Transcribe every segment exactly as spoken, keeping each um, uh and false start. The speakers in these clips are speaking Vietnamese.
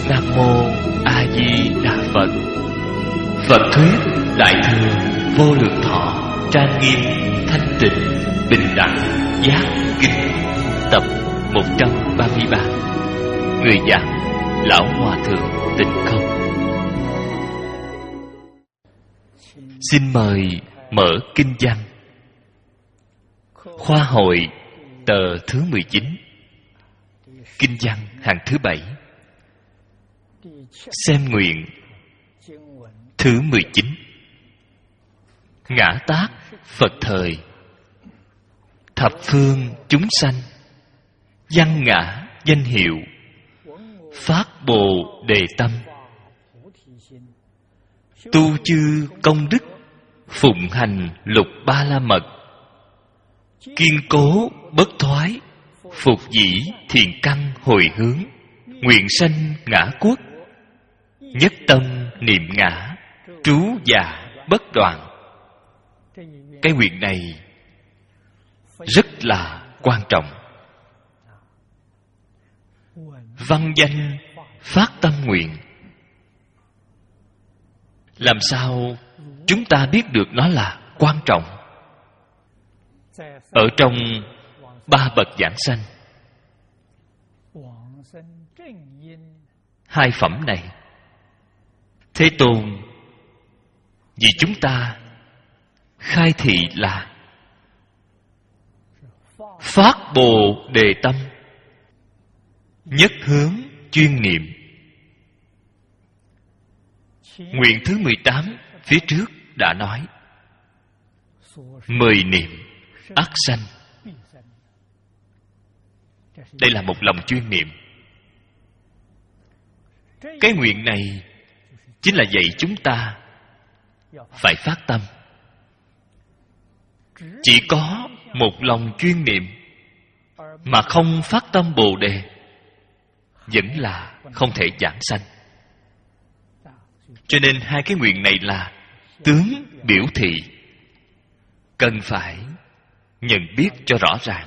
Nam Mô A Di Đà Phật. Phật thuyết Đại thừa vô lượng thọ trang nghiêm thanh tịnh bình đẳng giác kinh, tập một trăm ba mươi ba. Người giảng Lão Hòa Thượng Tịnh Không. Xin mời mở kinh văn. Khoa hội tờ thứ mười chín, kinh văn hàng thứ bảy. Xem nguyện thứ mười chín. Ngã tát Phật thời, thập phương chúng sanh, văn ngã danh hiệu, phát bồ đề tâm, tu chư công đức, phụng hành lục ba la mật, kiên cố bất thoái, phục dĩ thiền căn hồi hướng, nguyện sanh ngã quốc, nhất tâm niệm ngã, trú già bất đoạn. Cái nguyện này rất là quan trọng. Văn danh phát tâm nguyện. Làm sao chúng ta biết được nó là quan trọng? Ở trong ba bậc giảng sanh, hai phẩm này, Thế Tôn vì chúng ta khai thị là phát bồ đề tâm, nhất hướng chuyên niệm. Nguyện thứ mười tám phía trước đã nói, mười niệm ắt sanh. Đây là một lòng chuyên niệm. Cái nguyện này chính là dạy chúng ta phải phát tâm. Chỉ có một lòng chuyên niệm mà không phát tâm bồ đề vẫn là không thể giảng sanh. Cho nên hai cái nguyện này là tướng biểu thị, cần phải nhận biết cho rõ ràng.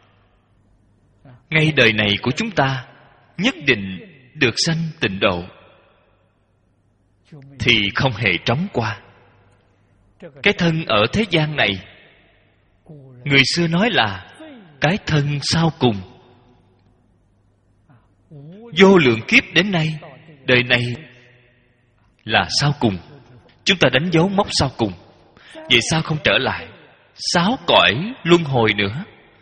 Ngay đời này của chúng ta nhất định được sanh tịnh độ thì không hề trống qua. Cái thân ở thế gian này, người xưa nói là cái thân sau cùng. Vô lượng kiếp đến nay, đời này là sau cùng. Chúng ta đánh dấu mốc sau cùng. Vậy sao không trở lại sáu cõi luân hồi nữa?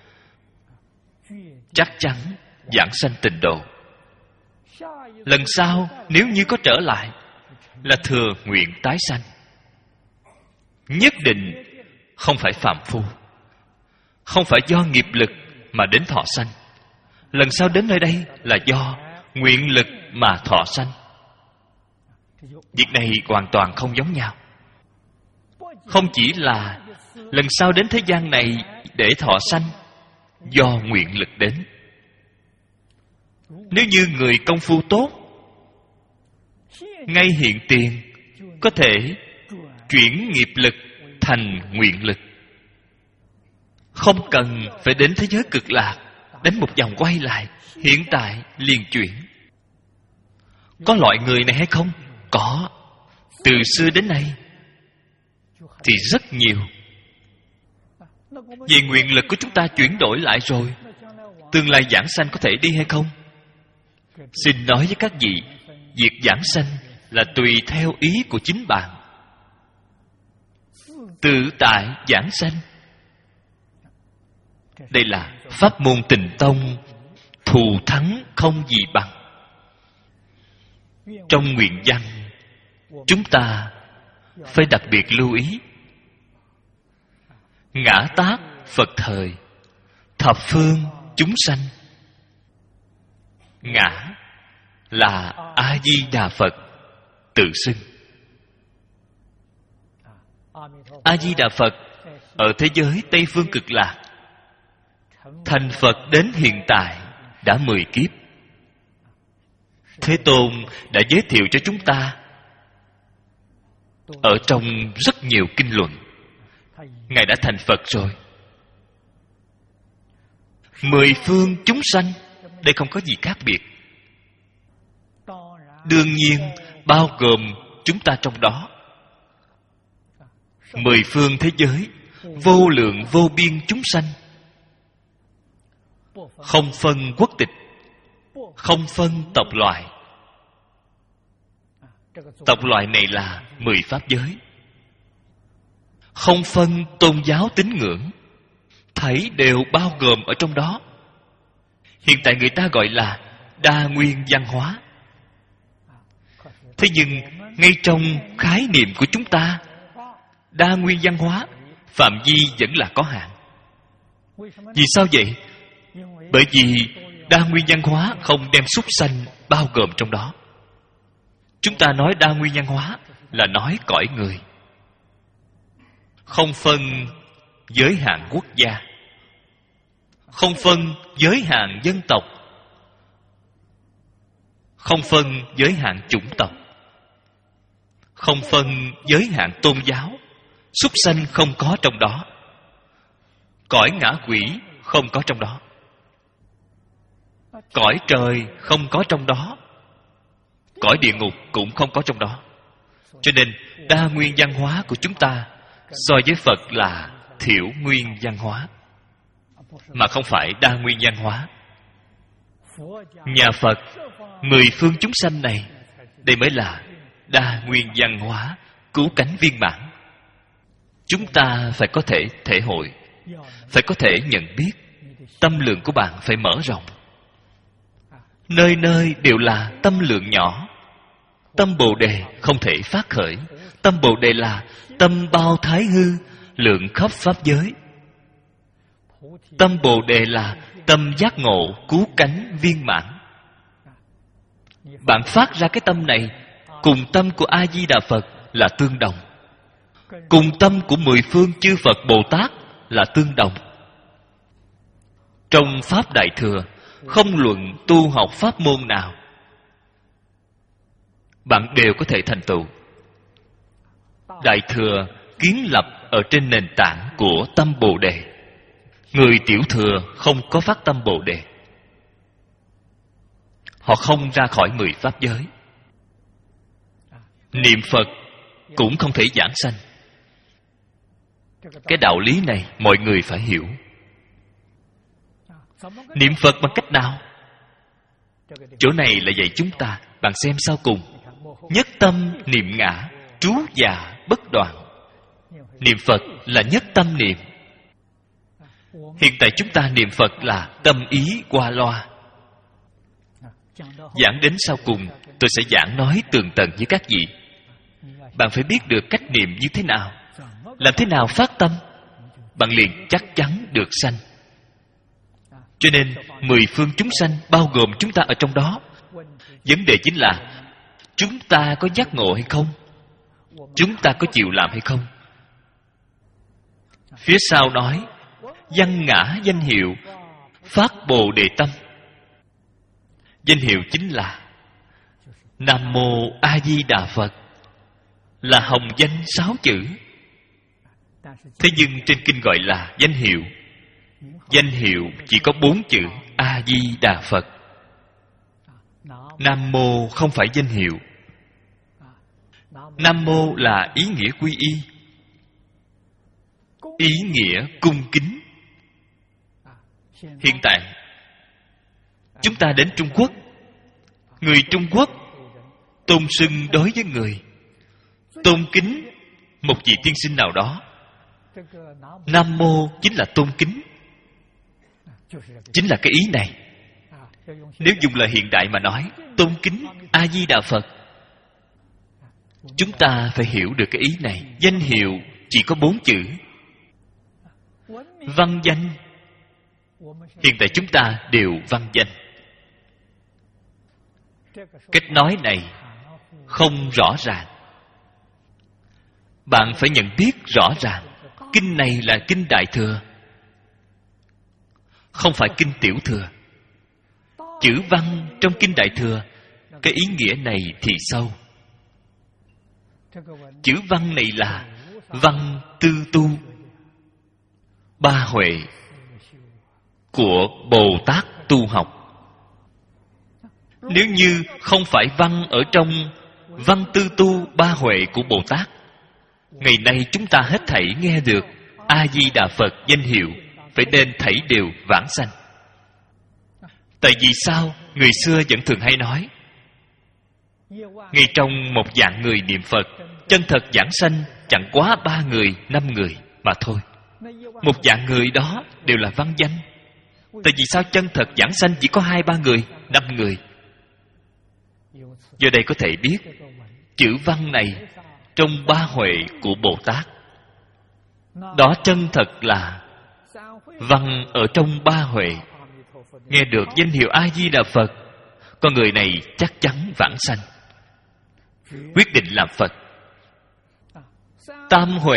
Chắc chắn giảng sanh tịnh độ. Lần sau nếu như có trở lại là thừa nguyện tái sanh. Nhất định không phải phàm phu, không phải do nghiệp lực mà đến thọ sanh. Lần sau đến nơi đây là do nguyện lực mà thọ sanh. Việc này hoàn toàn không giống nhau. Không chỉ là lần sau đến thế gian này để thọ sanh do nguyện lực đến. Nếu như người công phu tốt, ngay hiện tiền có thể chuyển nghiệp lực thành nguyện lực, không cần phải đến thế giới cực lạc, đánh một vòng quay lại, hiện tại liền chuyển. Có loại người này hay không? Có. Từ xưa đến nay thì rất nhiều. Vì nguyện lực của chúng ta chuyển đổi lại rồi, tương lai giảng sanh có thể đi hay không? Xin nói với các vị, việc giảng sanh là tùy theo ý của chính bạn, tự tại giảng sanh. Đây là pháp môn Tịnh Tông, thù thắng không gì bằng. Trong nguyện văn, chúng ta phải đặc biệt lưu ý. Ngã tát Phật thời, thập phương chúng sanh. Ngã là A Di Đà Phật tự xưng. A Di Đà Phật ở thế giới Tây Phương Cực Lạc, thành Phật đến hiện tại đã mười kiếp. Thế Tôn đã giới thiệu cho chúng ta ở trong rất nhiều kinh luận. Ngài đã thành Phật rồi. Mười phương chúng sanh, đây không có gì khác biệt. đương nhiên bao gồm chúng ta trong đó. Mười phương thế giới, vô lượng vô biên chúng sanh, không phân quốc tịch, không phân tộc loại. Tộc loại này là mười pháp giới. Không phân tôn giáo tín ngưỡng, thảy đều bao gồm ở trong đó. Hiện tại người ta gọi là đa nguyên văn hóa. Thế nhưng ngay trong khái niệm của chúng ta, đa nguyên văn hóa phạm vi vẫn là có hạn. Vì sao vậy? Bởi vì đa nguyên văn hóa không đem súc sanh bao gồm trong đó. Chúng ta nói đa nguyên văn hóa là nói cõi người, không phân giới hạn quốc gia, không phân giới hạn dân tộc, không phân giới hạn chủng tộc, không phân giới hạn tôn giáo. Súc sanh không có trong đó, cõi ngã quỷ không có trong đó, cõi trời không có trong đó, cõi địa ngục cũng không có trong đó. Cho nên đa nguyên văn hóa của chúng ta so với Phật là thiểu nguyên văn hóa, mà không phải đa nguyên văn hóa. Nhà Phật mười phương chúng sanh này, đây mới là đa nguyên văn hóa cứu cánh viên mãn. Chúng ta phải có thể thể hội, phải có thể nhận biết. Tâm lượng của bạn phải mở rộng. Nơi nơi đều là tâm lượng nhỏ. Tâm Bồ Đề không thể phát khởi. Tâm Bồ Đề là tâm bao thái hư, lượng khắp pháp giới. Tâm Bồ Đề là tâm giác ngộ, cứu cánh viên mãn. Bạn phát ra cái tâm này cùng tâm của A Di Đà Phật là tương đồng, cùng tâm của mười phương chư Phật Bồ Tát là tương đồng. Trong Pháp Đại Thừa, không luận tu học pháp môn nào, bạn đều có thể thành tựu. Đại Thừa kiến lập ở trên nền tảng của tâm Bồ Đề. Người Tiểu Thừa không có phát tâm Bồ Đề, họ không ra khỏi mười pháp giới. Niệm Phật cũng không thể giảng sanh. Cái đạo lý này mọi người phải hiểu. Niệm Phật bằng cách nào? Chỗ này là dạy chúng ta. Bạn xem sau cùng: nhất tâm niệm ngã, trú già bất đoạn. Niệm Phật là nhất tâm niệm. Hiện tại chúng ta niệm Phật là tâm ý qua loa. Giảng đến sau cùng, tôi sẽ giảng nói tường tận với các vị. Bạn phải biết được cách niệm như thế nào, làm thế nào phát tâm, bạn liền chắc chắn được sanh. Cho nên mười phương chúng sanh bao gồm chúng ta ở trong đó. Vấn đề chính là chúng ta có giác ngộ hay không, chúng ta có chịu làm hay không. Phía sau nói văn ngã danh hiệu, phát Bồ Đề tâm. Danh hiệu chính là Nam Mô A Di Đà Phật, là hồng danh sáu chữ. Thế nhưng trên kinh gọi là danh hiệu. Danh hiệu chỉ có bốn chữ A Di Đà Phật. Nam Mô không phải danh hiệu. Nam Mô là ý nghĩa quy y, ý nghĩa cung kính. Hiện tại chúng ta đến Trung Quốc, người Trung Quốc tôn xưng đối với người, tôn kính một vị tiên sinh nào đó. Nam Mô chính là tôn kính, chính là cái ý này. Nếu dùng lời hiện đại mà nói, tôn kính A Di Đà Phật, chúng ta phải hiểu được cái ý này. Danh hiệu chỉ có bốn chữ. Văn danh, hiện tại chúng ta đều văn danh. Cách nói này không rõ ràng. Bạn phải nhận biết rõ ràng. Kinh này là kinh Đại Thừa, không phải kinh Tiểu Thừa. Chữ văn trong kinh Đại Thừa, cái ý nghĩa này thì sâu. Chữ văn này là văn tư tu, ba huệ của Bồ Tát tu học. Nếu như không phải văn ở trong Văn Tư Tu Ba Huệ của Bồ Tát, ngày nay chúng ta hết thảy nghe được A-di-đà Phật danh hiệu, phải nên thảy đều vãng sanh. Tại vì sao người xưa vẫn thường hay nói, ngay trong một vạn người niệm Phật, chân thật giảng sanh chẳng quá ba người, năm người mà thôi. Một vạn người đó đều là văn danh. Tại vì sao chân thật giảng sanh chỉ có hai ba người, năm người? Do đây có thể biết chữ văn này trong ba huệ của Bồ Tát, đó chân thật là văn ở trong ba huệ. Nghe được danh hiệu A-di-đà Phật, con người này chắc chắn vãng sanh, quyết định làm Phật. Tam huệ,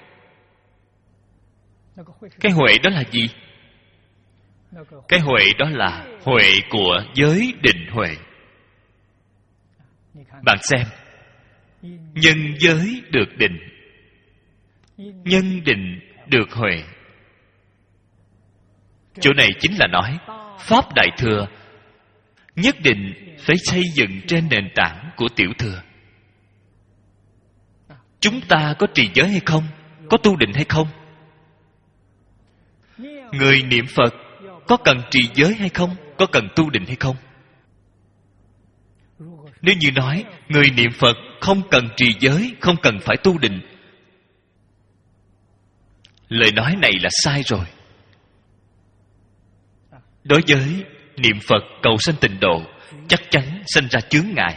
cái huệ đó là gì? Cái huệ đó là huệ của giới định huệ. Bạn xem, nhân giới được định, nhân định được huệ. Chỗ này chính là nói Pháp Đại Thừa nhất định phải xây dựng trên nền tảng của Tiểu Thừa. Chúng ta có trì giới hay không? Có tu định hay không? Người niệm Phật có cần trì giới hay không? Có cần tu định hay không? Nếu như nói người niệm Phật không cần trì giới, không cần phải tu định, lời nói này là sai rồi. Đối với niệm Phật cầu sanh tịnh độ, chắc chắn sanh ra chướng ngại.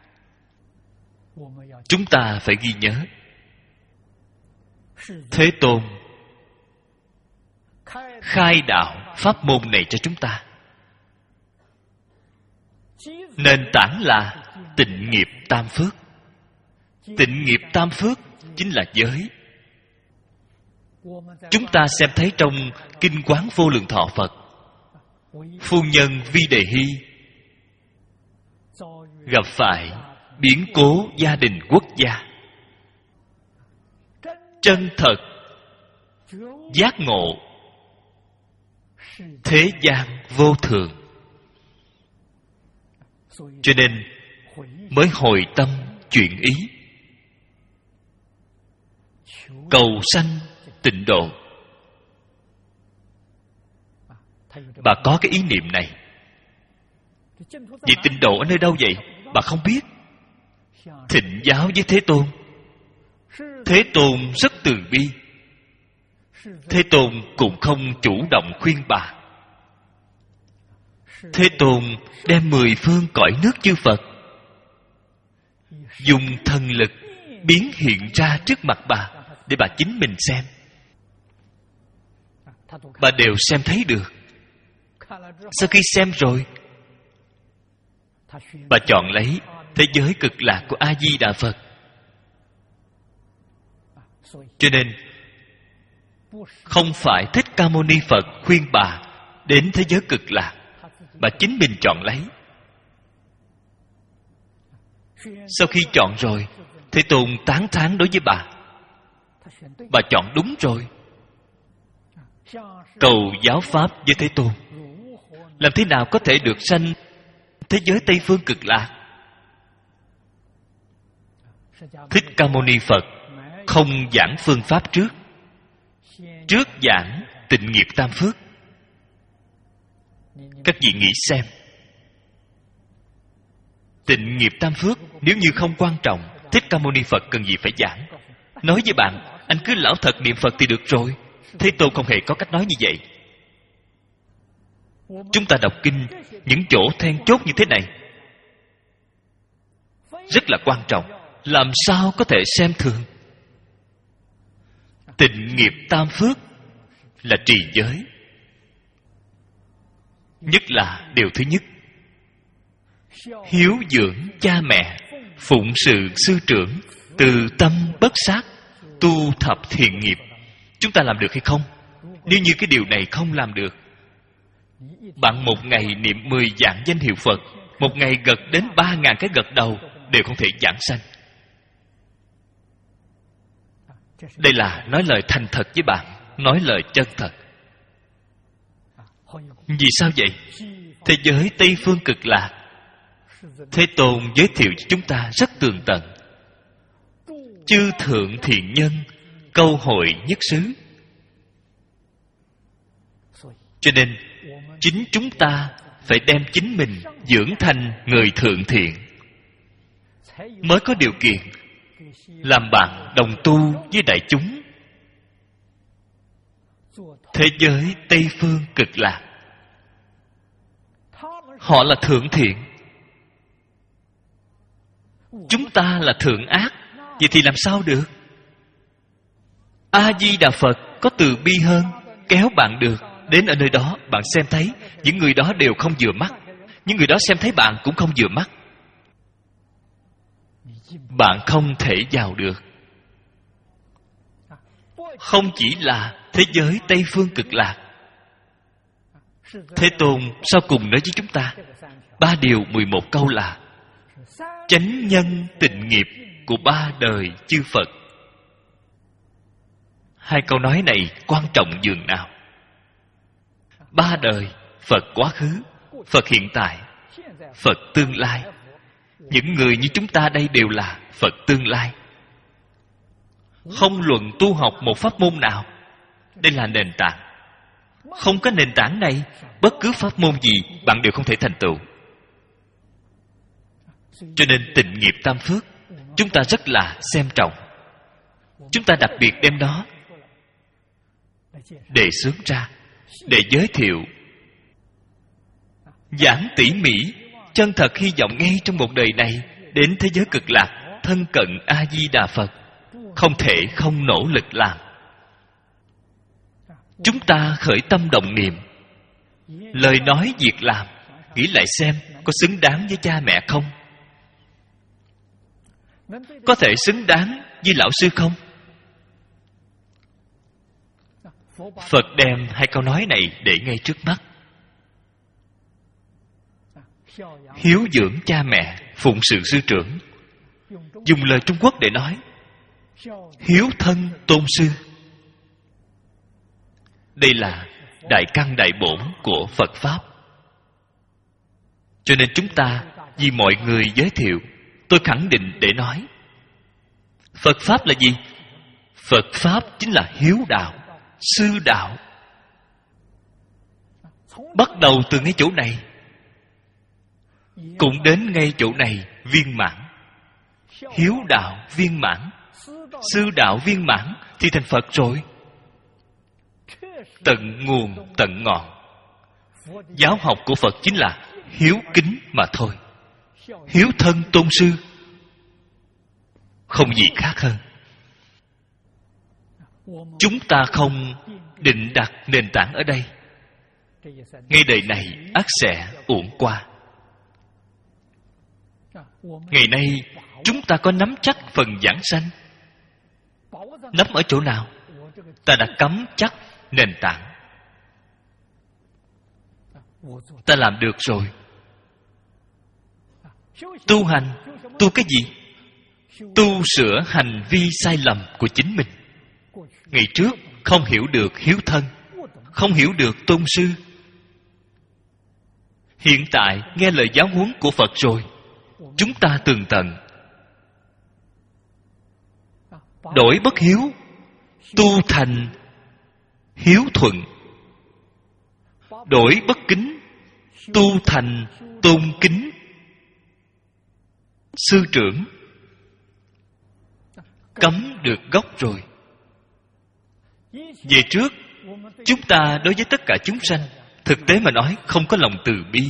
Chúng ta phải ghi nhớ, Thế Tôn khai đạo pháp môn này cho chúng ta. Nền tảng là tịnh nghiệp tam phước. Tịnh nghiệp tam phước chính là giới. Chúng ta xem thấy trong Kinh Quán Vô Lượng Thọ Phật, phu nhân Vi Đề Hy gặp phải biến cố gia đình quốc gia, chân thật giác ngộ thế gian vô thường, cho nên mới hồi tâm chuyển ý, cầu sanh tịnh độ. Bà có cái ý niệm này. Vậy tịnh độ ở nơi đâu vậy? Bà không biết. Thịnh giáo với Thế Tôn. Thế Tôn rất từ bi. Thế Tôn cũng không chủ động khuyên bà. Thế Tôn đem mười phương cõi nước chư Phật dùng thần lực biến hiện ra trước mặt bà, để bà chính mình xem. Bà đều xem thấy được. Sau khi xem rồi, bà chọn lấy thế giới cực lạc của A-di-đà Phật. Cho nên không phải Thích Ca Mâu Ni Phật khuyên bà đến thế giới cực lạc, bà chính mình chọn lấy. Sau khi chọn rồi, Thế Tôn tán thán đối với bà. Bà chọn đúng rồi. Cầu giáo pháp với Thế Tôn, làm thế nào có thể được sanh thế giới Tây Phương cực lạc? Thích Ca Mâu Ni Phật không giảng phương pháp trước. Trước giảng tịnh nghiệp tam phước. Các vị nghĩ xem, tịnh nghiệp tam phước nếu như không quan trọng, Thích Ca Mâu Ni Phật cần gì phải giảng? Nói với bạn, anh cứ lão thật niệm Phật thì được rồi. Thế Tôn không hề có cách nói như vậy. Chúng ta đọc kinh, những chỗ then chốt như thế này rất là quan trọng. Làm sao có thể xem thường? Tịnh nghiệp tam phước là trì giới. Nhất là điều thứ nhất, hiếu dưỡng cha mẹ, phụng sự sư trưởng, từ tâm bất sát, tu thập thiện nghiệp. Chúng ta làm được hay không? Nếu như cái điều này không làm được, bạn một ngày niệm mười vạn danh hiệu Phật, một ngày gật đến ba ngàn cái gật đầu, đều không thể giảng sanh. Đây là nói lời thành thật với bạn, nói lời chân thật. Vì sao vậy? Thế giới Tây Phương cực lạc Thế Tôn giới thiệu cho chúng ta rất tường tận. Chư thượng thiện nhân, câu hội nhất xứ. Cho nên chính chúng ta phải đem chính mình dưỡng thành người thượng thiện, mới có điều kiện làm bạn đồng tu với đại chúng. Thế giới Tây Phương Cực Lạc, họ là thượng thiện, chúng ta là thượng ác. Vậy thì làm sao được? A-di-đà Phật có từ bi hơn, kéo bạn được. Đến ở nơi đó, bạn xem thấy những người đó đều không vừa mắt. Những người đó xem thấy bạn cũng không vừa mắt. Bạn không thể vào được. Không chỉ là thế giới Tây Phương Cực Lạc. Thế Tôn sau cùng nói với chúng ta ba điều mười một câu là chánh nhân tịnh nghiệp của ba đời chư Phật. Hai câu nói này quan trọng dường nào. Ba đời: Phật quá khứ, Phật hiện tại, Phật tương lai. Những người như chúng ta đây đều là Phật tương lai. Không luận tu học một pháp môn nào, đây là nền tảng. Không có nền tảng này, bất cứ pháp môn gì bạn đều không thể thành tựu. Cho nên tịnh nghiệp tam phước chúng ta rất là xem trọng. Chúng ta đặc biệt đem nó đề xướng ra, để giới thiệu, giảng tỉ mỉ, chân thật hy vọng ngay trong một đời này đến thế giới Cực Lạc, thân cận A-di-đà Phật. Không thể không nỗ lực làm. Chúng ta khởi tâm động niệm, lời nói việc làm, nghĩ lại xem có xứng đáng với cha mẹ không? Có thể xứng đáng với lão sư không? Phật đem hai câu nói này để ngay trước mắt. Hiếu dưỡng cha mẹ, phụng sự sư trưởng. Dùng lời Trung Quốc để nói, hiếu thân tôn sư. Đây là đại căn đại bổn của Phật Pháp. Cho nên chúng ta vì mọi người giới thiệu, tôi khẳng định để nói, Phật Pháp là gì? Phật Pháp chính là hiếu đạo, sư đạo. Bắt đầu từ ngay chỗ này, cũng đến ngay chỗ này viên mãn. Hiếu đạo viên mãn, sư đạo viên mãn thì thành Phật rồi. Tận nguồn tận ngọn. Giáo học của Phật chính là hiếu kính mà thôi. Hiếu thân tôn sư, không gì khác hơn. Chúng ta không định đặt nền tảng ở đây, ngay đời này ắt sẽ uổng qua. Ngày nay chúng ta có nắm chắc phần giảng sanh. Nắm ở chỗ nào? Ta đã cắm chắc nền tảng. Ta làm được rồi. Tu hành, tu cái gì? Tu sửa hành vi sai lầm của chính mình. Ngày trước không hiểu được hiếu thân, không hiểu được tôn sư. Hiện tại nghe lời giáo huấn của Phật rồi, chúng ta tường tận. Đổi bất hiếu, tu thành hiếu thuận. Đổi bất kính, tu thành tôn kính. Sư trưởng cấm được gốc rồi. Về trước, chúng ta đối với tất cả chúng sanh, thực tế mà nói không có lòng từ bi.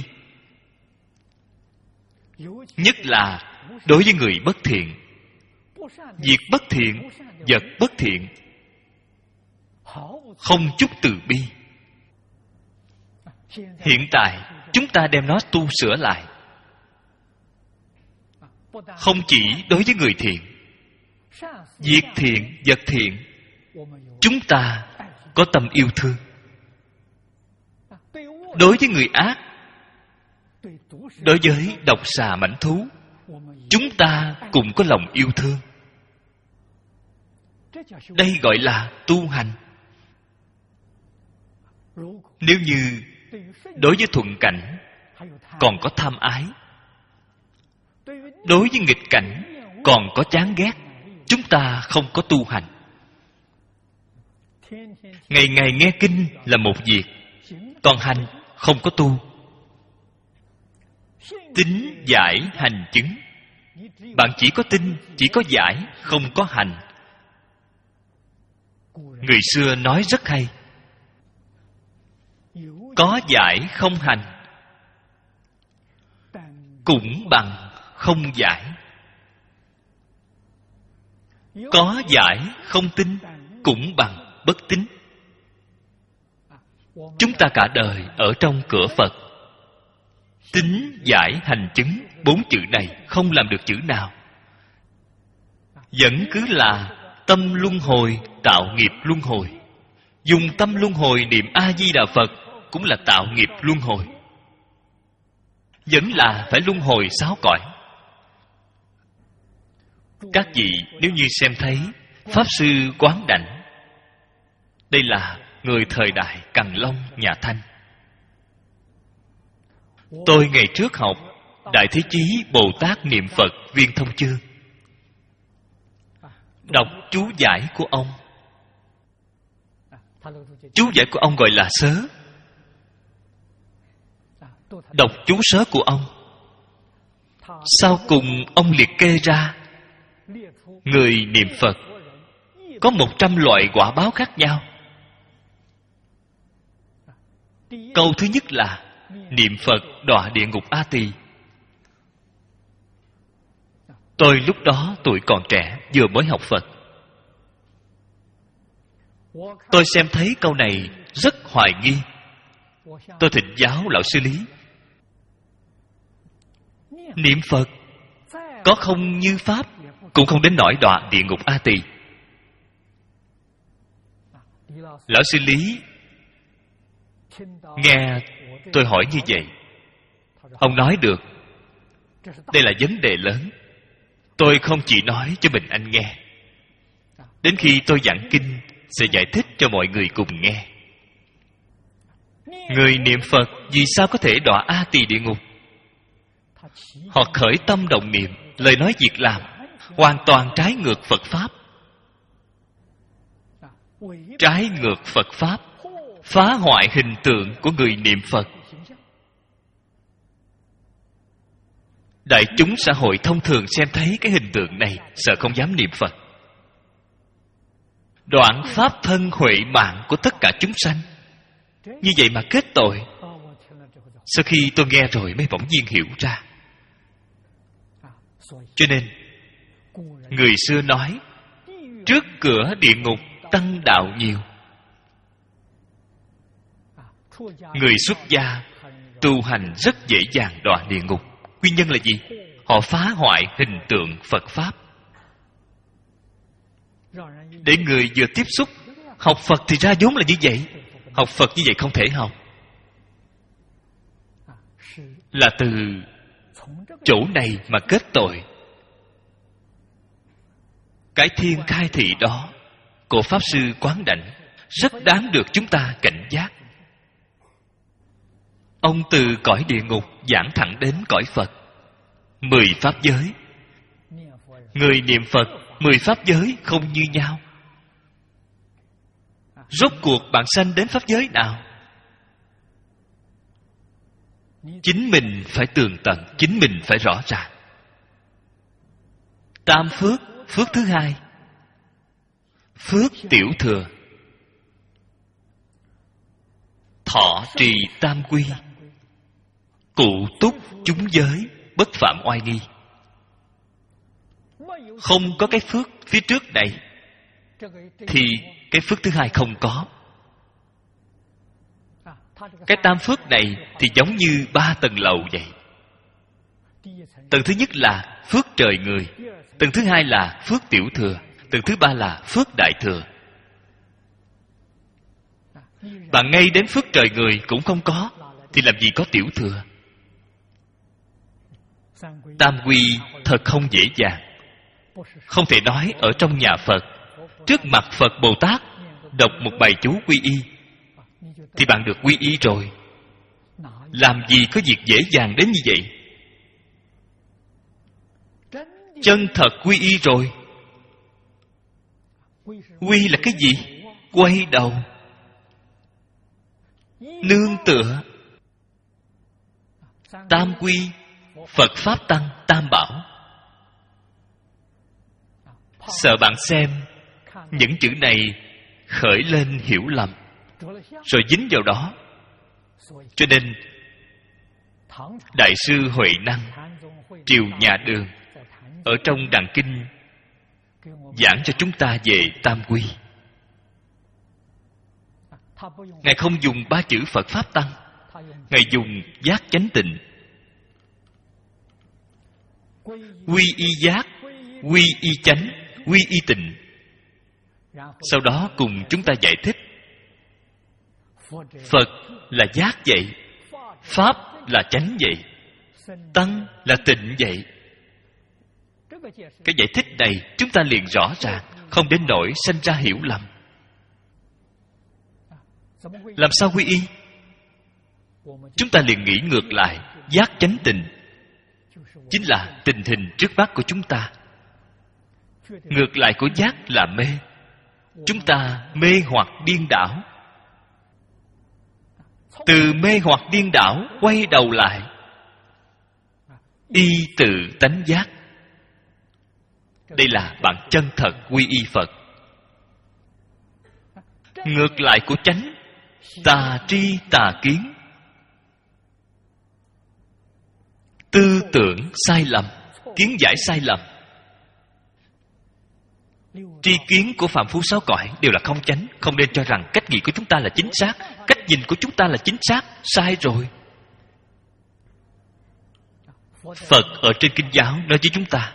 Nhất là đối với người bất thiện. Việc bất thiện, vật bất thiện, không chút từ bi. Hiện tại chúng ta đem nó tu sửa lại. Không chỉ đối với người thiện, việc thiện, vật thiện, chúng ta có tâm yêu thương. Đối với người ác, đối với độc xà mãnh thú, chúng ta cũng có lòng yêu thương. Đây gọi là tu hành. Nếu như đối với thuận cảnh còn có tham ái, đối với nghịch cảnh còn có chán ghét, chúng ta không có tu hành. Ngày ngày nghe kinh là một việc, còn hành không có tu. Tín giải hành chứng. Bạn chỉ có tin, chỉ có giải, không có hành. Người xưa nói rất hay: có giải không hành, cũng bằng không giải. Có giải không tin, cũng bằng bất tín. Chúng ta cả đời ở trong cửa Phật, tín giải hành chứng, bốn chữ này không làm được chữ nào. Vẫn cứ là tâm luân hồi tạo nghiệp luân hồi. Dùng tâm luân hồi niệm A-di-đà Phật cũng là tạo nghiệp luân hồi. Vẫn là phải luân hồi sáu cõi. Các vị nếu như xem thấy Pháp Sư Quán Đảnh, đây là người thời đại Càn Long nhà Thanh. Tôi ngày trước học Đại Thế Chí Bồ Tát Niệm Phật Viên Thông Chương, đọc chú giải của ông. Chú giải của ông gọi là sớ. Đọc chú sớ của ông, sau cùng ông liệt kê ra người niệm Phật có một trăm loại quả báo khác nhau. Câu thứ nhất là niệm Phật đọa địa ngục A Tỳ. Tôi lúc đó tuổi còn trẻ, vừa mới học Phật. Tôi xem thấy câu này rất hoài nghi. Tôi thỉnh giáo lão sư Lý: niệm Phật có không như Pháp, cũng không đến nỗi đọa địa ngục A Tỳ. Lão sư Lý nghe tôi hỏi như vậy, ông nói được, đây là vấn đề lớn. Tôi không chỉ nói cho mình anh nghe, đến khi tôi giảng kinh sẽ giải thích cho mọi người cùng nghe. Người niệm Phật vì sao có thể đọa A Tỳ địa ngục? Họ khởi tâm động niệm, lời nói việc làm hoàn toàn trái ngược Phật Pháp. Trái ngược Phật Pháp, phá hoại hình tượng của người niệm Phật. Đại chúng xã hội thông thường xem thấy cái hình tượng này, sợ không dám niệm Phật. Đoạn pháp thân huệ mạng của tất cả chúng sanh, như vậy mà kết tội. Sau khi tôi nghe rồi mới bỗng nhiên hiểu ra. Cho nên người xưa nói trước cửa địa ngục tăng đạo nhiều. Người xuất gia tu hành rất dễ dàng đọa địa ngục. Nguyên nhân là gì? Họ phá hoại hình tượng Phật Pháp. Để người vừa tiếp xúc, học Phật thì ra vốn là như vậy, học Phật như vậy không thể học. Là từ chỗ này mà kết tội. Cái thiên khai thị đó của Pháp Sư Quán Đảnh rất đáng được chúng ta cảnh giác. Ông từ cõi địa ngục giảng thẳng đến cõi Phật. Mười pháp giới, người niệm Phật mười pháp giới không như nhau. Rốt cuộc bạn sanh đến pháp giới nào? Chính mình phải tường tận, chính mình phải rõ ràng. Tam phước, phước thứ hai, phước tiểu thừa. Thọ trì tam quy, cụ túc chúng giới, bất phạm oai nghi. Không có cái phước phía trước này thì cái phước thứ hai không có. Cái tam phước này thì giống như ba tầng lầu vậy. Tầng thứ nhất là phước trời người, tầng thứ hai là phước tiểu thừa, tầng thứ ba là phước đại thừa. Bạn ngay đến phước trời người cũng không có thì làm gì có tiểu thừa. Tam quy thật không dễ dàng. Không thể nói ở trong nhà Phật, trước mặt Phật Bồ Tát đọc một bài chú quy y thì bạn được quy y rồi. Làm gì có việc dễ dàng đến như vậy? chân thật quy y rồi. Quy là cái gì? Quay đầu, nương tựa. Tam quy, Phật Pháp Tăng, Tam Bảo. Sợ bạn xem những chữ này khởi lên hiểu lầm, rồi dính vào đó. Cho nên Đại sư Huệ Năng, Triều Nhà Đường, ở trong Đàn Kinh giảng cho chúng ta về tam quy. Ngài không dùng ba chữ Phật Pháp Tăng, Ngài dùng giác chánh tịnh. Quy y giác, quy y chánh, quy y tịnh. Sau đó cùng chúng ta giải thích. Phật là giác vậy, Pháp là chánh vậy, Tăng là tịnh vậy. Cái giải thích này chúng ta liền rõ ràng, không đến nỗi sanh ra hiểu lầm. Làm sao quy y? Chúng ta liền nghĩ ngược lại. Giác chánh tịnh chính là tình hình trước mắt của chúng ta. Ngược lại của giác là mê. Chúng ta mê hoặc điên đảo. Từ mê hoặc điên đảo quay đầu lại y tự tánh giác. Đây là bản chân thật quy y Phật. Ngược lại của chánh, tà tri tà kiến, tư tưởng sai lầm, kiến giải sai lầm. Tri kiến của phàm phu sáu cõi đều là không chánh. Không nên cho rằng cách nghĩ của chúng ta là chính xác, cách nhìn của chúng ta là chính xác. Sai rồi. Phật ở trên kinh giáo nói với chúng ta,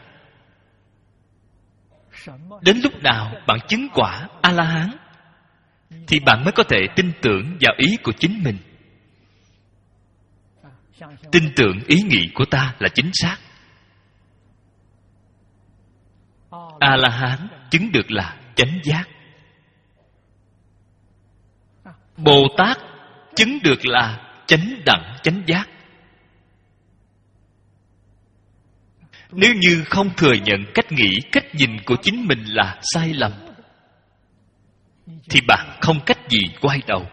đến lúc nào bạn chứng quả A-la-hán thì bạn mới có thể tin tưởng vào ý của chính mình. Tin tưởng ý nghĩ của ta là chính xác. A-la-hán chứng được là chánh giác. Bồ Tát chứng được là chánh đẳng chánh giác. Nếu như không thừa nhận cách nghĩ, cách nhìn của chính mình là sai lầm, thì bạn không cách gì quay đầu.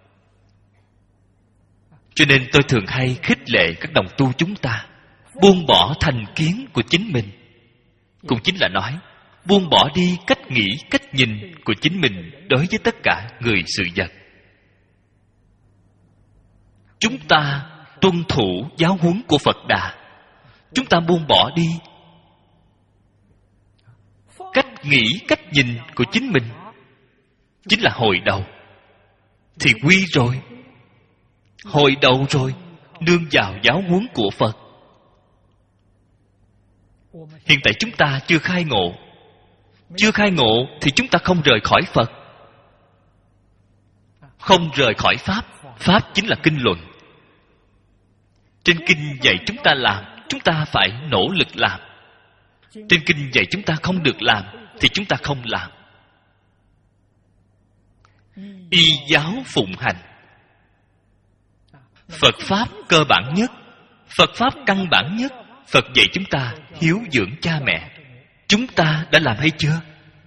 Cho nên tôi thường hay khích lệ các đồng tu chúng ta buông bỏ thành kiến của chính mình. Cũng chính là nói buông bỏ đi cách nghĩ, cách nhìn của chính mình đối với tất cả người sự vật. Chúng ta tuân thủ giáo huấn của Phật Đà. Chúng ta buông bỏ đi cách nghĩ, cách nhìn của chính mình, chính là hồi đầu. Thì quy rồi, hồi đầu rồi, nương vào giáo huấn của Phật. Hiện tại chúng ta chưa khai ngộ. Chưa khai ngộ thì chúng ta không rời khỏi Phật, không rời khỏi Pháp. Pháp chính là kinh luận. Trên kinh dạy chúng ta làm, chúng ta phải nỗ lực làm. Trên kinh dạy chúng ta không được làm thì chúng ta không làm. Y giáo phụng hành. Phật Pháp cơ bản nhất, Phật Pháp căn bản nhất. Phật dạy chúng ta hiếu dưỡng cha mẹ. Chúng ta đã làm hay chưa?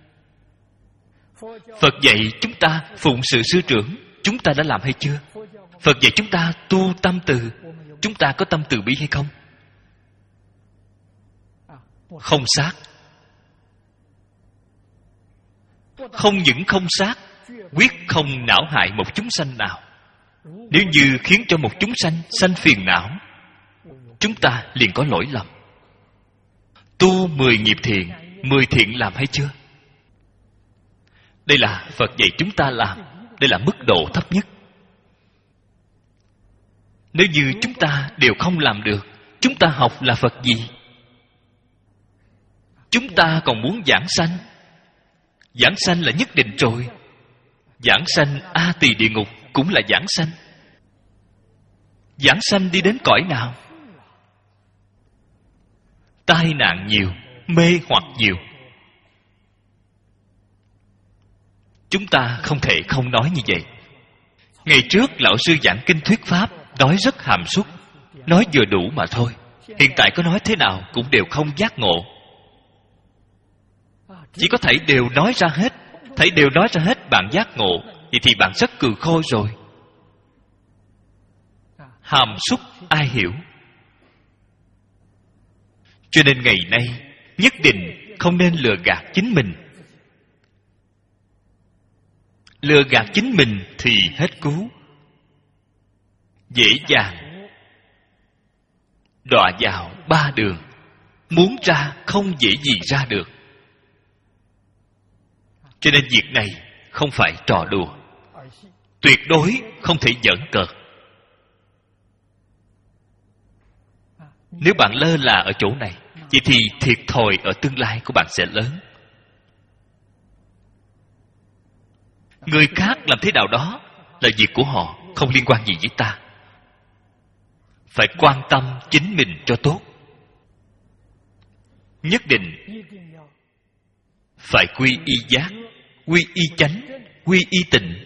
Phật dạy chúng ta phụng sự sư trưởng. Chúng ta đã làm hay chưa? Phật dạy chúng ta tu tâm từ. Chúng ta có tâm từ bi hay không? Không sát. Không những không sát, quyết không não hại một chúng sanh nào. Nếu như khiến cho một chúng sanh sanh phiền não, chúng ta liền có lỗi lầm. Tu mười nghiệp thiện, mười thiện làm hay chưa? Đây là Phật dạy chúng ta làm. Đây là mức độ thấp nhất. Nếu như chúng ta đều không làm được, chúng ta học là Phật gì? Chúng ta còn muốn giảng sanh. Giảng sanh là nhất định rồi. Giảng sanh A Tỳ địa ngục cũng là giảng sanh. Giảng sanh đi đến cõi nào? Tai nạn nhiều, mê hoặc nhiều. Chúng ta không thể không nói như vậy. Ngày trước lão sư giảng kinh thuyết pháp, nói rất hàm súc, nói vừa đủ mà thôi. hiện tại có nói thế nào cũng đều không giác ngộ. Chỉ có thể đều nói ra hết, thể đều nói ra hết bạn giác ngộ, vậy thì bạn rất cừ khôi rồi. Hàm xúc ai hiểu? Cho nên ngày nay nhất định không nên lừa gạt chính mình. Lừa gạt chính mình thì hết cứu, dễ dàng đọa vào ba đường, muốn ra không dễ gì ra được. Cho nên việc này không phải trò đùa, tuyệt đối không thể giỡn cợt. Nếu bạn lơ là ở chỗ này, vậy thì thiệt thòi ở tương lai của bạn sẽ lớn. Người khác làm thế nào đó là việc của họ, không liên quan gì với ta. Phải quan tâm chính mình cho tốt. Nhất định phải quy y giác, quy y chánh, quy y tịnh.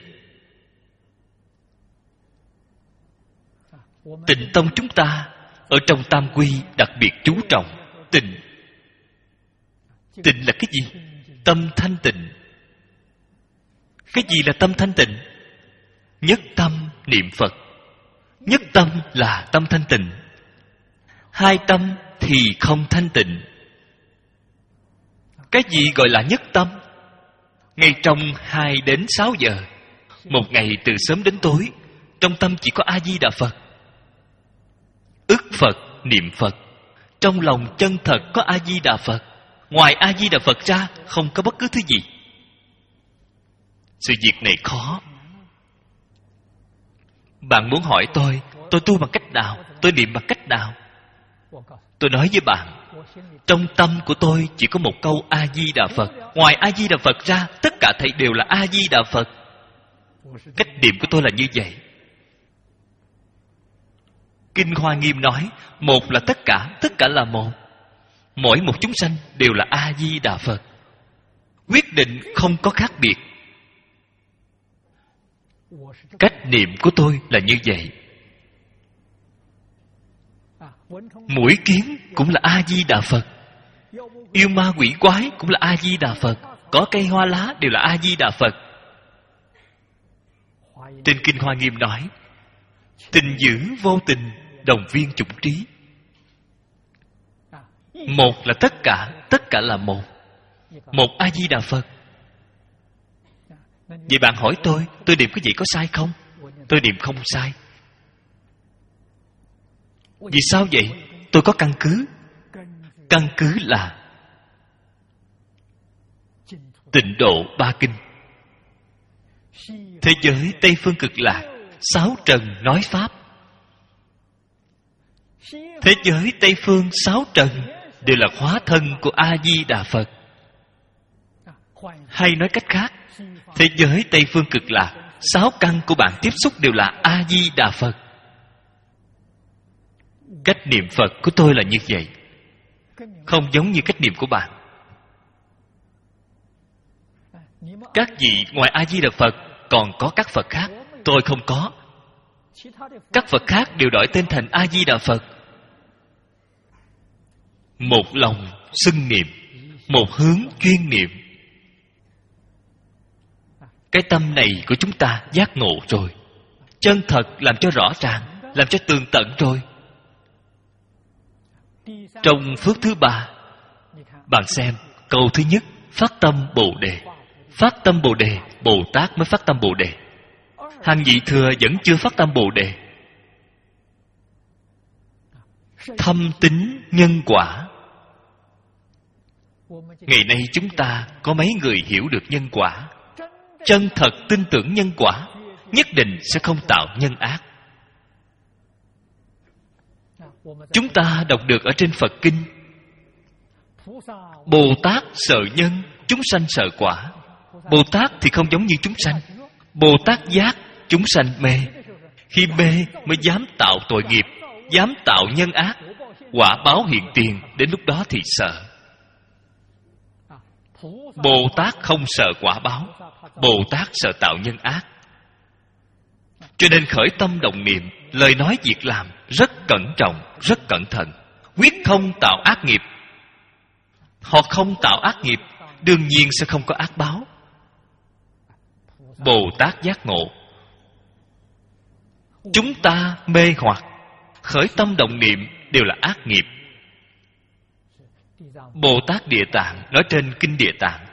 Tịnh tông chúng ta ở trong tam quy đặc biệt chú trọng tịnh. Tịnh là cái gì? Tâm thanh tịnh. Cái gì là tâm thanh tịnh? Nhất tâm niệm Phật. Nhất tâm là tâm thanh tịnh. Hai tâm thì không thanh tịnh. Cái gì gọi là nhất tâm? Ngay trong hai đến sáu giờ, một ngày từ sớm đến tối, trong tâm chỉ có A-di-đà Phật. Ức Phật, niệm Phật. Trong lòng chân thật có A-di-đà Phật. Ngoài A-di-đà Phật ra không có bất cứ thứ gì. Sự việc này khó. Bạn muốn hỏi tôi, tôi tu bằng cách nào, tôi niệm bằng cách nào? Tôi nói với bạn, trong tâm của tôi chỉ có một câu A-di-đà Phật. Ngoài A-di-đà Phật ra, tất cả thảy đều là A-di-đà Phật. Cách niệm của tôi là như vậy. Kinh Hoa Nghiêm nói, một là tất cả, tất cả là một. Mỗi một chúng sanh đều là A-di-đà Phật. Quyết định không có khác biệt. Cách niệm của tôi là như vậy. Mũi kiến cũng là A-di-đà Phật. Yêu ma quỷ quái cũng là A-di-đà Phật. Có cây hoa lá đều là A-di-đà Phật. Trên Kinh Hoa Nghiêm nói, tình giữ vô tình, đồng viên chủng trí. Một là tất cả, tất cả là một. Một A-di-đà Phật. Vậy bạn hỏi tôi, tôi niệm cái gì có sai không? Tôi niệm không sai. Vì sao vậy? Tôi có căn cứ. Căn cứ là Tịnh Độ Ba Kinh. Thế giới Tây Phương Cực Lạc, sáu trần nói Pháp. Thế giới Tây Phương sáu trần đều là hóa thân của A-di-đà Phật. Hay nói cách khác, thế giới Tây Phương Cực Lạc, sáu căn của bạn tiếp xúc đều là A-di-đà Phật. Cách niệm Phật của tôi là như vậy, không giống như cách niệm của bạn. Các vị ngoài A-di-đà Phật còn có các Phật khác, tôi không có. Các Phật khác đều đổi tên thành A-di-đà Phật. Một lòng xưng niệm, một hướng chuyên niệm. Cái tâm này của chúng ta giác ngộ rồi, chân thật làm cho rõ ràng, làm cho tường tận rồi. Trong phước thứ ba, bạn xem câu thứ nhất, phát tâm Bồ Đề. Phát tâm Bồ Đề, Bồ Tát mới phát tâm Bồ Đề. Hàng vị thừa vẫn chưa phát tâm Bồ Đề. Thâm tín nhân quả. Ngày nay chúng ta có mấy người hiểu được nhân quả? Chân thật tin tưởng nhân quả, nhất định sẽ không tạo nhân ác. Chúng ta đọc được ở trên Phật Kinh, Bồ Tát sợ nhân, chúng sanh sợ quả. Bồ Tát thì không giống như chúng sanh. Bồ Tát giác, chúng sanh mê. Khi mê mới dám tạo tội nghiệp, dám tạo nhân ác. Quả báo hiện tiền, đến lúc đó thì sợ. Bồ Tát không sợ quả báo, Bồ Tát sợ tạo nhân ác. Cho nên khởi tâm động niệm, lời nói việc làm rất cẩn trọng, rất cẩn thận. quyết không tạo ác nghiệp. Họ không tạo ác nghiệp, đương nhiên sẽ không có ác báo. Bồ Tát giác ngộ. Chúng ta mê hoặc, khởi tâm động niệm đều là ác nghiệp. Bồ Tát Địa Tạng nói trên Kinh Địa Tạng,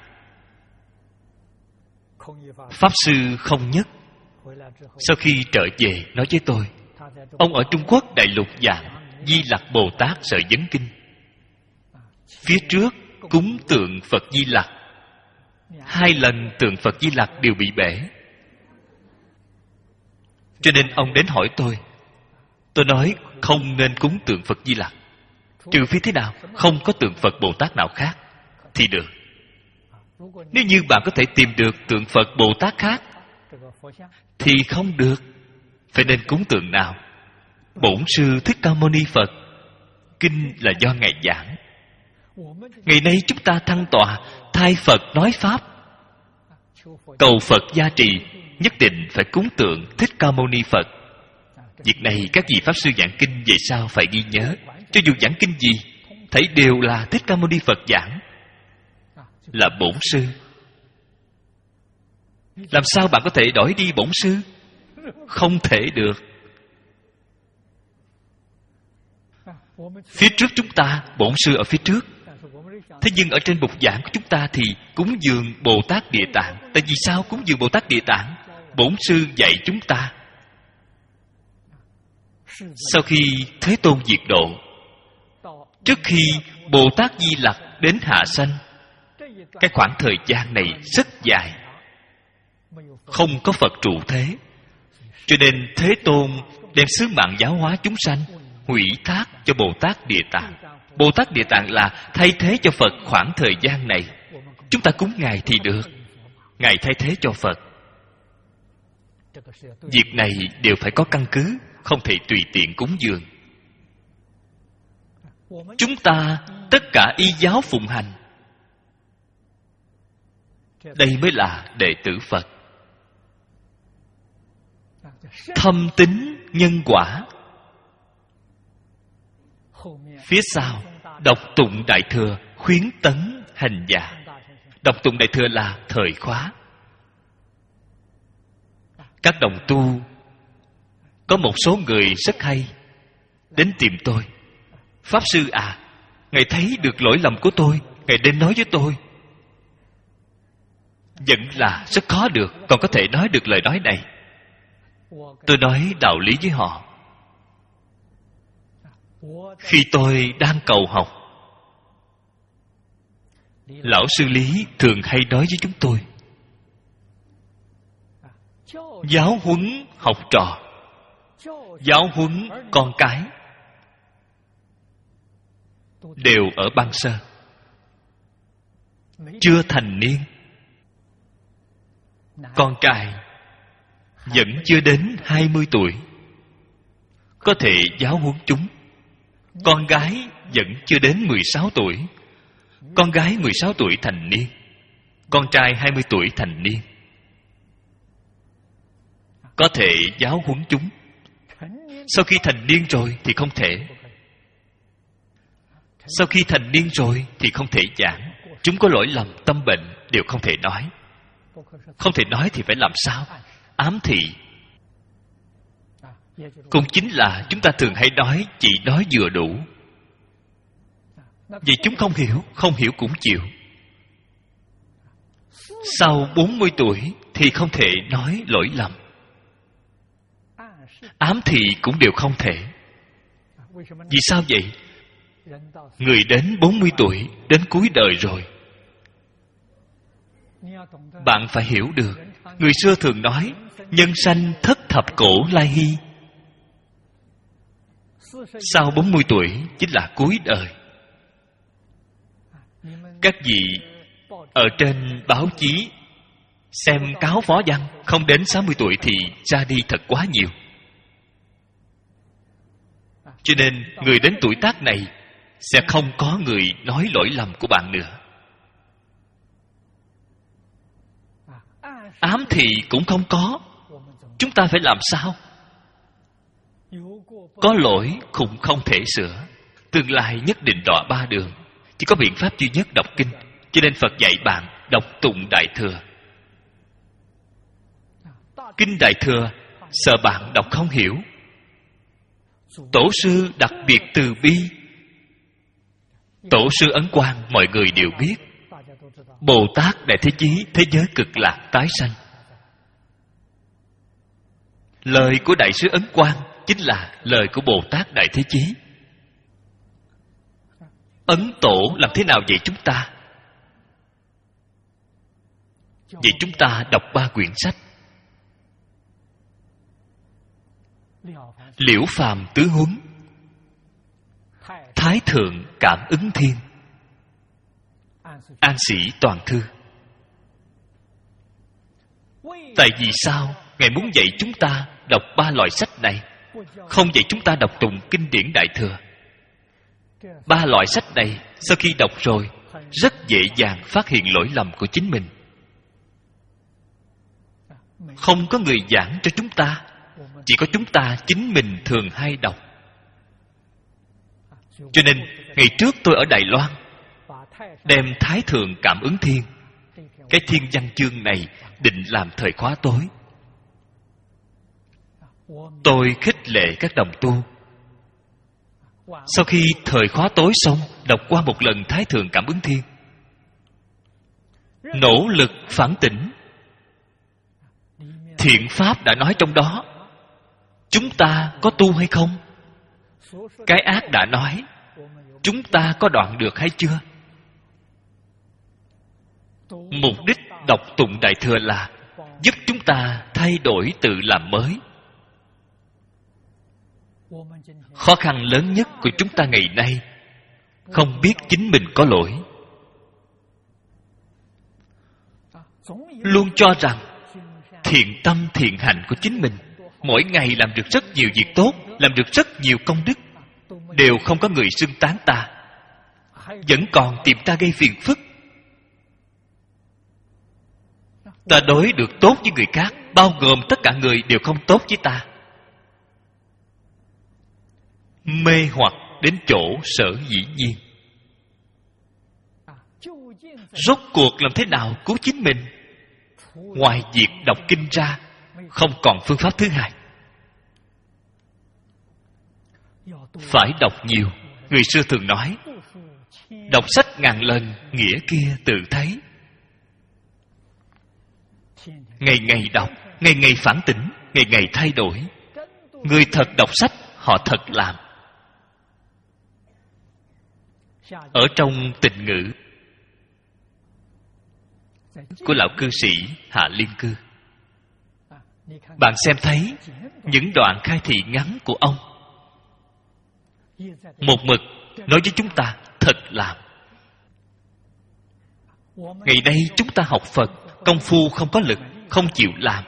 Pháp Sư Không Nhất sau khi trở về nói với tôi, ông ở Trung Quốc đại lục giảng Di Lặc Bồ Tát Sợi Vấn Kinh. Phía trước cúng tượng Phật Di Lặc, hai lần tượng Phật Di Lặc đều bị bể. Cho nên ông đến hỏi tôi. Tôi nói không nên cúng tượng Phật Di Lặc, trừ phi thế nào không có tượng Phật Bồ Tát nào khác thì được. Nếu như bạn có thể tìm được tượng Phật Bồ Tát khác thì không được. Phải nên cúng tượng nào? Bổn Sư Thích Ca Mâu Ni Phật, kinh là do Ngài giảng. Ngày nay chúng ta thăng tọa thay Phật nói Pháp, cầu Phật gia trì, nhất định phải cúng tượng Thích Ca Mâu Ni Phật. Việc này các vị Pháp Sư giảng kinh về sau phải ghi nhớ. Cho dù giảng kinh gì, thấy đều là Thích Ca Mâu Ni Phật giảng, là Bổn Sư. Làm sao bạn có thể đổi đi Bổn Sư? Không thể được. Phía trước chúng ta, Bổn Sư ở phía trước. Thế nhưng ở trên bục giảng của chúng ta thì cúng dường Bồ Tát Địa Tạng. Tại vì sao cúng dường Bồ Tát Địa Tạng? Bổn Sư dạy chúng ta. Sau khi Thế Tôn diệt độ, trước khi Bồ Tát Di Lặc đến hạ sanh, cái khoảng thời gian này rất dài, không có Phật trụ thế. Cho nên Thế Tôn đem sứ mạng giáo hóa chúng sanh ủy thác cho Bồ Tát Địa Tạng. Bồ Tát Địa Tạng là thay thế cho Phật khoảng thời gian này. Chúng ta cúng Ngài thì được, Ngài thay thế cho Phật. Việc này đều phải có căn cứ, không thể tùy tiện cúng dường. Chúng ta tất cả y giáo phụng hành, đây mới là đệ tử Phật. Thâm tín nhân quả. Phía sau đọc tụng Đại Thừa, khuyến tấn hành giả. Đọc tụng Đại Thừa là thời khóa. Các đồng tu, có một số người rất hay đến tìm tôi. Pháp Sư à, Ngài thấy được lỗi lầm của tôi, Ngài đến nói với tôi. Vẫn là rất khó được, còn có thể nói được lời nói này. Tôi nói đạo lý với họ. Khi tôi đang cầu học, Lão Sư Lý thường hay nói với chúng tôi, giáo huấn học trò, giáo huấn con cái đều ở Bang Sơ, chưa thành niên. Con trai vẫn chưa đến hai mươi tuổi, có thể giáo huấn chúng. Con gái vẫn chưa đến mười sáu tuổi, con gái mười sáu tuổi thành niên, con trai hai mươi tuổi thành niên, có thể giáo huấn chúng. Sau khi thành niên rồi thì không thể. Sau khi thành niên rồi thì không thể giảng. Chúng có lỗi lầm, tâm bệnh đều không thể nói. Không thể nói thì phải làm sao? Ám thị. Cũng chính là chúng ta thường hay nói chỉ nói vừa đủ. Vì chúng không hiểu, không hiểu cũng chịu. Sau bốn mươi tuổi thì không thể nói lỗi lầm. Ám thị cũng đều không thể. Vì sao vậy? Người đến bốn mươi tuổi, đến cuối đời rồi. Bạn phải hiểu được. Người xưa thường nói, nhân sanh thất thập cổ lai hy. Sau bốn mươi tuổi chính là cuối đời. Các vị ở trên báo chí xem cáo phó văn, không đến sáu mươi tuổi thì ra đi thật quá nhiều. Cho nên người đến tuổi tác này sẽ không có người nói lỗi lầm của bạn nữa. Ám thị cũng không có. Chúng ta phải làm sao? Có lỗi cũng không thể sửa. tương lai nhất định đọa ba đường. Chỉ có biện pháp duy nhất đọc kinh. Cho nên Phật dạy bạn đọc tụng Đại Thừa. Kinh Đại Thừa sợ bạn đọc không hiểu. Tổ sư đặc biệt từ bi. Tổ sư Ấn Quang mọi người đều biết. Bồ Tát Đại Thế Chí thế giới cực lạc tái sanh. Lời của Đại sư Ấn Quang chính là lời của Bồ Tát Đại Thế Chí. Ấn Tổ làm thế nào dạy chúng ta? Vậy chúng ta đọc ba quyển sách: Liễu Phàm Tứ Huấn, Thái Thượng Cảm Ứng Thiên, An Sĩ Toàn Thư. Tại vì sao Ngài muốn dạy chúng ta đọc ba loại sách này, không dạy chúng ta đọc tụng kinh điển Đại Thừa? Ba loại sách này sau khi đọc rồi rất dễ dàng phát hiện lỗi lầm của chính mình. Không có người giảng cho chúng ta, chỉ có chúng ta chính mình thường hay đọc. Cho nên ngày trước tôi ở Đài Loan đem Thái Thượng Cảm Ứng Thiên, cái thiên văn chương này định làm thời khóa tối. Tôi khích lệ các đồng tu, sau khi thời khóa tối xong, đọc qua một lần Thái Thượng Cảm Ứng Thiên, nỗ lực phản tỉnh. Thiện pháp đã nói trong đó, chúng ta có tu hay không? Cái ác đã nói, chúng ta có đoạn được hay chưa? Mục đích đọc tụng Đại Thừa là giúp chúng ta thay đổi tự làm mới. Khó khăn lớn nhất của chúng ta ngày nay, không biết chính mình có lỗi, luôn cho rằng thiện tâm thiện hạnh của chính mình, mỗi ngày làm được rất nhiều việc tốt, làm được rất nhiều công đức, đều không có người xưng tán ta, vẫn còn tìm ta gây phiền phức. Ta đối được tốt với người khác, bao gồm tất cả người đều không tốt với ta. Mê hoặc đến chỗ sở dĩ nhiên. Rốt cuộc làm thế nào cứu chính mình? Ngoài việc đọc kinh ra, không còn phương pháp thứ hai. Phải đọc nhiều. Người xưa thường nói, đọc sách ngàn lần, nghĩa kia tự thấy. Ngày ngày đọc, ngày ngày phản tỉnh, ngày ngày thay đổi. Người thật đọc sách, họ thật làm. Ở trong Tình Ngữ của lão cư sĩ Hạ Liên Cư, bạn xem thấy những đoạn khai thị ngắn của ông, một mực nói với chúng ta thật làm. Ngày nay chúng ta học Phật, công phu không có lực, không chịu làm.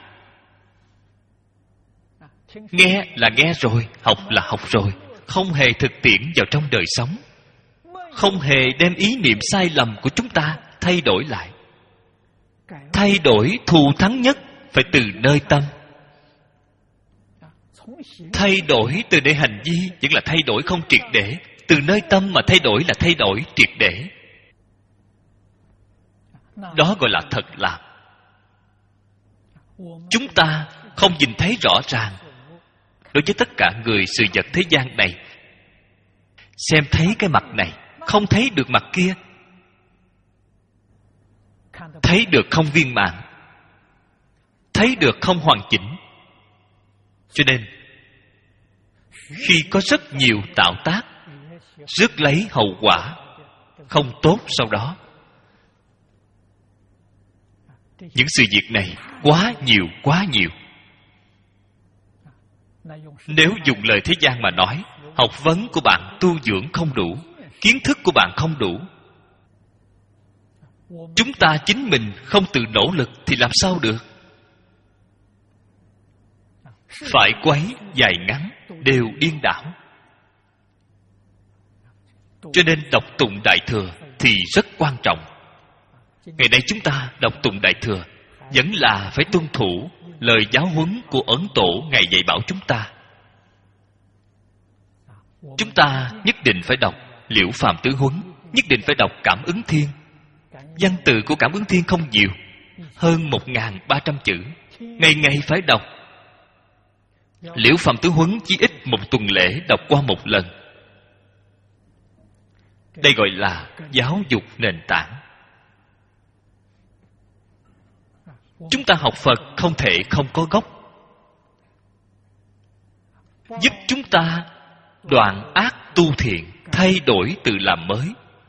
Nghe là nghe rồi, học là học rồi, không hề thực tiễn vào trong đời sống, không hề đem ý niệm sai lầm của chúng ta thay đổi lại. Thay đổi thù thắng nhất phải từ nơi tâm. Thay đổi từ nơi hành vi vẫn là thay đổi không triệt để. Từ nơi tâm mà thay đổi là thay đổi triệt để. Đó gọi là thật làm. Chúng ta không nhìn thấy rõ ràng. Đối với tất cả người sự vật thế gian này, xem thấy cái mặt này, không thấy được mặt kia. Thấy được không viên mãn, thấy được không hoàn chỉnh. Cho nên khi có rất nhiều tạo tác, rước lấy hậu quả không tốt sau đó. Những sự việc này quá nhiều quá nhiều. Nếu dùng lời thế gian mà nói, học vấn của bạn tu dưỡng không đủ, kiến thức của bạn không đủ, chúng ta chính mình không tự nỗ lực thì làm sao được? Phải quấy dài ngắn đều điên đảo. Cho nên đọc tụng Đại Thừa thì rất quan trọng. Ngày nay chúng ta đọc tụng Đại Thừa vẫn là phải tuân thủ lời giáo huấn của Ấn Tổ Ngài dạy bảo chúng ta. Chúng ta nhất định phải đọc Liễu Phàm Tứ Huấn, nhất định phải đọc Cảm Ứng Thiên. Văn tự của Cảm Ứng Thiên không nhiều, hơn một nghìn ba trăm chữ, ngày ngày phải đọc. Liễu Phàm Tứ Huấn chỉ ít một tuần lễ đọc qua một lần. Đây gọi là giáo dục nền tảng. Chúng ta học Phật không thể không có gốc, giúp chúng ta đoạn ác tu thiện, thay đổi tự làm mới.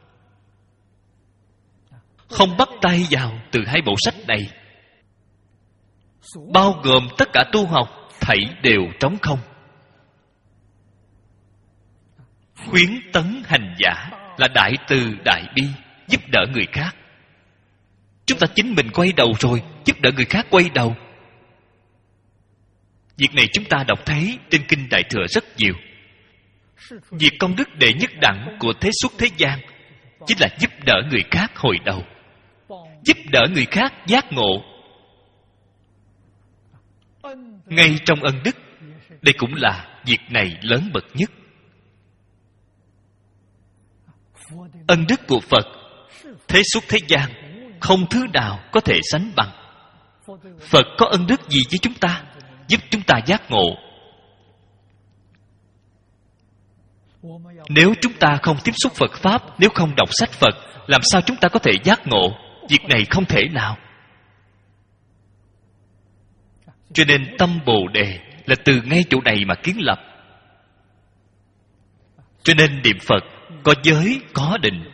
Không bắt tay vào từ hai bộ sách này, bao gồm tất cả tu học, thảy đều trống không. Khuyến tấn hành giả là đại từ đại bi, giúp đỡ người khác. Chúng ta chính mình quay đầu rồi, giúp đỡ người khác quay đầu. Việc này chúng ta đọc thấy trên Kinh Đại Thừa rất nhiều. Việc công đức đệ nhất đẳng của thế xuất thế gian chính là giúp đỡ người khác hồi đầu, giúp đỡ người khác giác ngộ. Ngay trong ân đức, đây cũng là việc này lớn bậc nhất. Ân đức của Phật thế xuất thế gian không thứ nào có thể sánh bằng. Phật có ân đức gì với chúng ta? Giúp chúng ta giác ngộ. Nếu chúng ta không tiếp xúc Phật Pháp, nếu không đọc sách Phật, làm sao chúng ta có thể giác ngộ? Việc này không thể nào. Cho nên tâm Bồ Đề là từ ngay chỗ này mà kiến lập. Cho nên niệm Phật có giới, có định.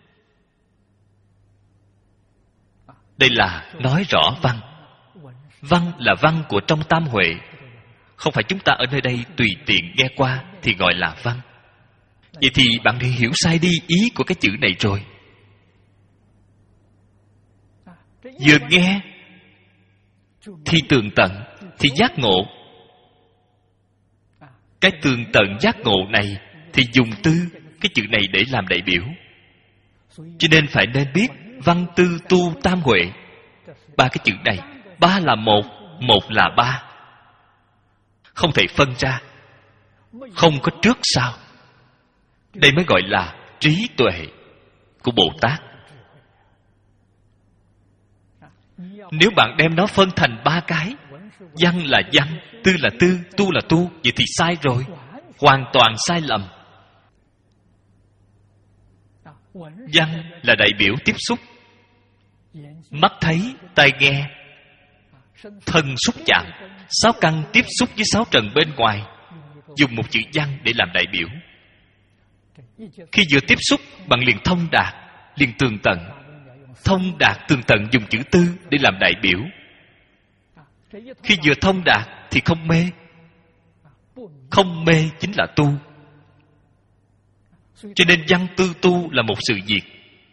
Đây là nói rõ văn. Văn là văn của trong Tam Huệ. Không phải chúng ta ở nơi đây tùy tiện nghe qua thì gọi là văn. Vậy thì bạn đi hiểu sai đi ý của cái chữ này rồi. Vừa nghe thì tường tận, thì giác ngộ. Cái tường tận giác ngộ này thì dùng tư cái chữ này để làm đại biểu. Cho nên phải nên biết văn tư tu tam huệ. Ba cái chữ này, ba là một, một là ba, không thể phân ra, không có trước sau. Đây mới gọi là trí tuệ của Bồ Tát. Nếu bạn đem nó phân thành ba cái, văn là văn, tư là tư, tu là tu, vậy thì sai rồi, hoàn toàn sai lầm. Văn là đại biểu tiếp xúc, mắt thấy, tai nghe, thân xúc chạm, sáu căn tiếp xúc với sáu trần bên ngoài, dùng một chữ văn để làm đại biểu. Khi vừa tiếp xúc, bạn liền thông đạt, liền tường tận. Thông đạt tường tận dùng chữ tư để làm đại biểu. Khi vừa thông đạt thì không mê. Không mê chính là tu. Cho nên văn tư tu là một sự việc,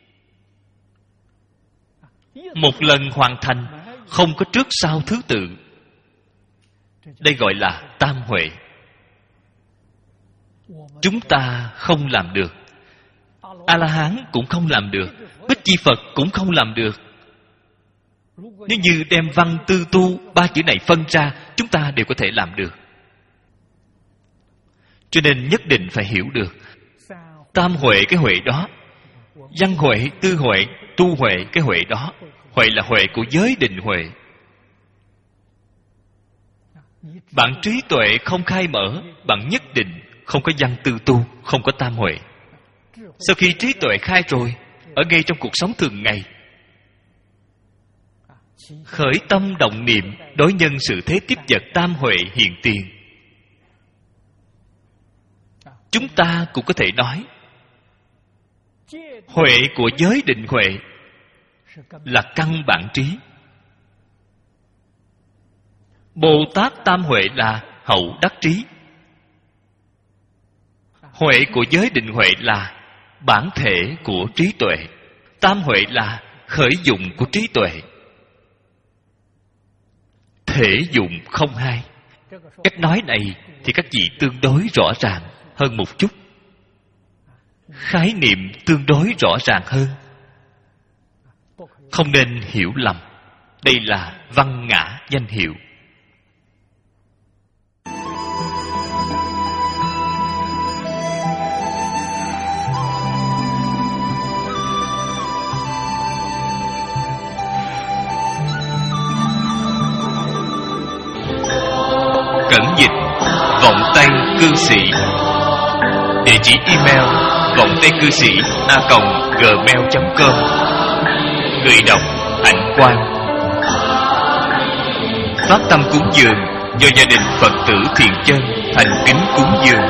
một lần hoàn thành, không có trước sau thứ tự. Đây gọi là tam huệ. Chúng ta không làm được, A-la-hán cũng không làm được, Bích Chi Phật cũng không làm được. Nếu như đem văn tư tu ba chữ này phân ra, chúng ta đều có thể làm được. Cho nên nhất định phải hiểu được tam huệ cái huệ đó, văn huệ, tư huệ, tu huệ cái huệ đó. Huệ là huệ của giới định huệ. Bạn trí tuệ không khai mở, bạn nhất định không có văn tư tu, không có tam huệ. Sau khi trí tuệ khai rồi, ở ngay trong cuộc sống thường ngày, khởi tâm động niệm đối nhân sự thế tiếp vật tam huệ hiện tiền. Chúng ta cũng có thể nói huệ của giới định huệ là căn bản trí. Bồ Tát tam huệ là hậu đắc trí. Huệ của giới định huệ là bản thể của trí tuệ. Tam huệ là khởi dụng của trí tuệ. Thể dụng không hai. Cách nói này thì các vị tương đối rõ ràng hơn một chút. Khái niệm tương đối rõ ràng hơn, không nên hiểu lầm. Đây là văn ngã danh hiệu. cư sĩ. Địa chỉ email vọng tây cư sĩ a còng gmail chấm com. Người đọc Hạnh Quang. Pháp tâm cúng dường do gia đình Phật tử Thiện Chân thành kính cúng dường.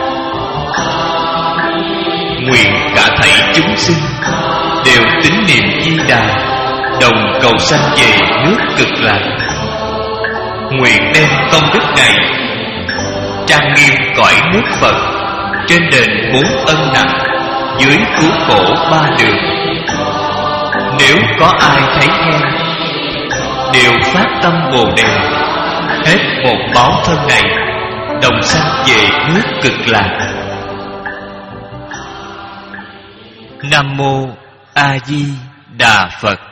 Nguyện cả thảy chúng sinh đều tín niệm Di Đà, đồng cầu sanh về nước Cực Lạc. Nguyện đem công đức này trang nghiêm cõi nước Phật, trên đền bốn ân nặng, dưới cứu khổ ba đường. Nếu có ai thấy nghe, đều phát tâm Bồ Đề, hết một báo thân này, đồng sanh về nước Cực Lạc. Nam mô A Di Đà Phật.